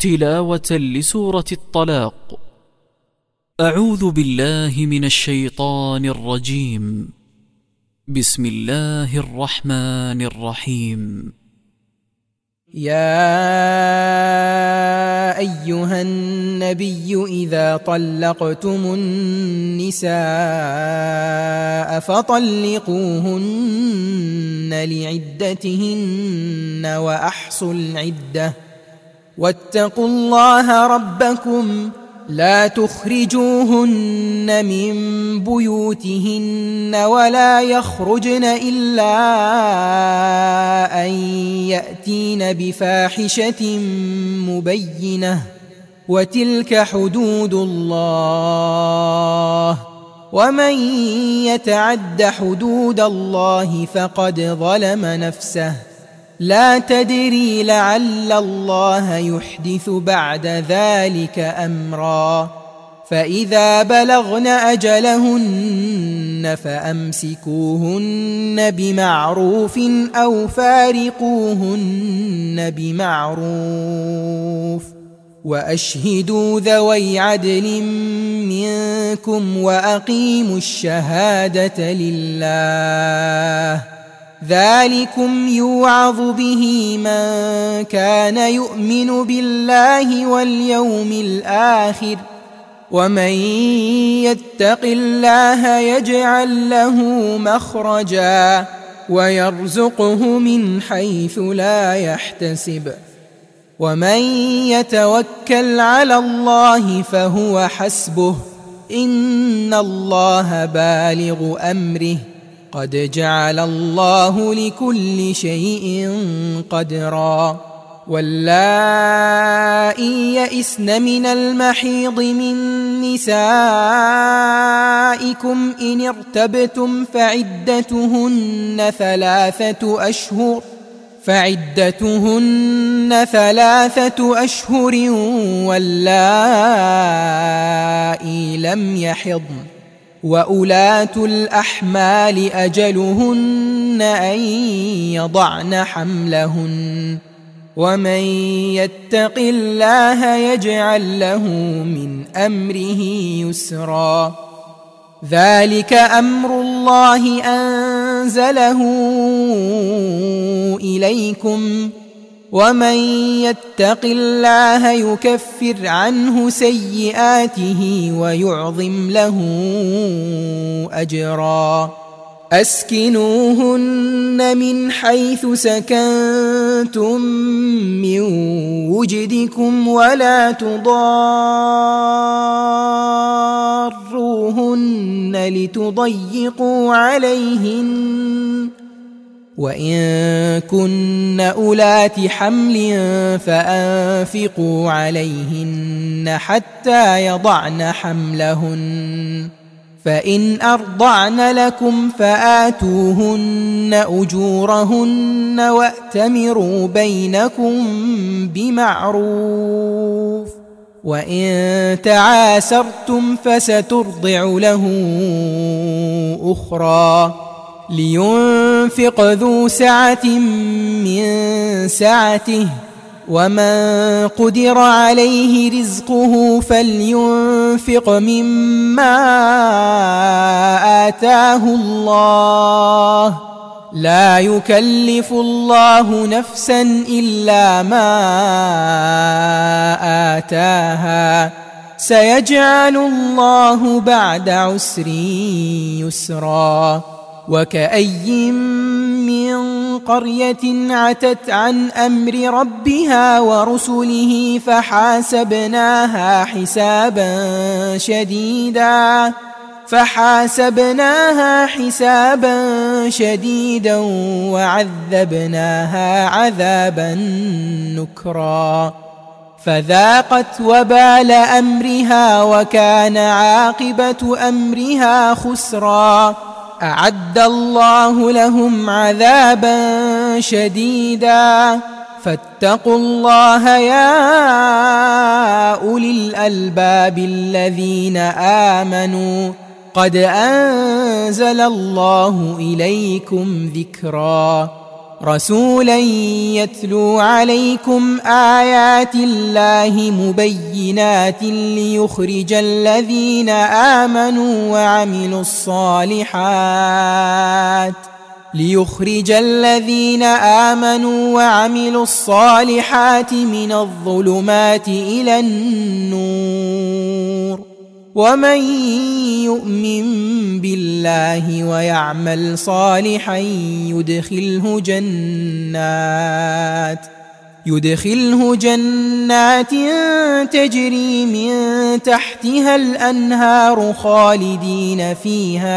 تلاوة لسورة الطلاق. أعوذ بالله من الشيطان الرجيم. بسم الله الرحمن الرحيم. يا أيها النبي إذا طلقتم النساء فطلقوهن لعدتهن وأحصوا العدة واتقوا الله ربكم لا تخرجوهن من بيوتهن ولا يخرجن إلا أن يأتين بفاحشة مبينة وتلك حدود الله ومن يتعد حدود الله فقد ظلم نفسه لا تدري لعل الله يحدث بعد ذلك أمرا فإذا بلغن أجلهن فأمسكوهن بمعروف أو فارقوهن بمعروف وأشهدوا ذوي عدل منكم وأقيموا الشهادة لله ذلكم يوعظ به من كان يؤمن بالله واليوم الآخر ومن يتق الله يجعل له مخرجا ويرزقه من حيث لا يحتسب ومن يتوكل على الله فهو حسبه إن الله بالغ أمره قد جعل الله لكل شيء قدرا واللائي يئسن من المحيض من نسائكم إن ارتبتم فعدتهن ثلاثة أشهر واللائي لم يحضن وأولاة الأحمال أجلهن أن يضعن حملهن ومن يتق الله يجعل له من أمره يسرا ذلك أمر الله أنزله إليكم ومن يتق الله يكفر عنه سيئاته ويعظم له أجرا أسكنوهن من حيث سكنتم من وجدكم ولا تضاروهن لتضيقوا عليهن وإن كن أولات حمل فأنفقوا عليهن حتى يضعن حملهن فإن أرضعن لكم فآتوهن أجورهن وأتمروا بينكم بمعروف وإن تعاسرتم فسترضع له أخرى لينفق ذو سعة من سعته ومن قدر عليه رزقه فلينفق مما آتاه الله لا يكلف الله نفسا إلا ما آتاها سيجعل الله بعد عسر يسرا وكأي من قرية عتت عن أمر ربها ورسله فحاسبناها حسابا شديدا وعذبناها عذابا نكرا فذاقت وبال أمرها وكان عاقبة أمرها خسرا أعد الله لهم عذابا شديدا فاتقوا الله يا أولي الألباب الذين آمنوا قد أنزل الله إليكم ذكرا رسولا يتلو عليكم آيات الله مبينات ليخرج الذين آمنوا وعملوا الصالحات من الظلمات إلى النور. ومن يؤمن بالله ويعمل صالحا يدخله جنات تجري من تحتها الأنهار خالدين فيها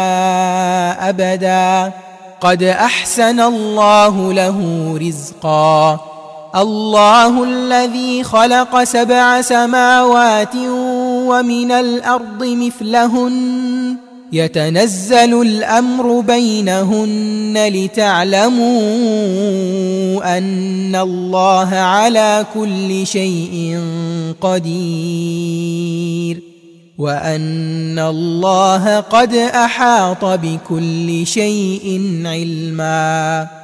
أبدا قد أحسن الله له رزقا. الله الذي خلق 7 سماوات ومن الأرض مثلهن يتنزل الأمر بينهن لتعلموا أن الله على كل شيء قدير وأن الله قد أحاط بكل شيء علما.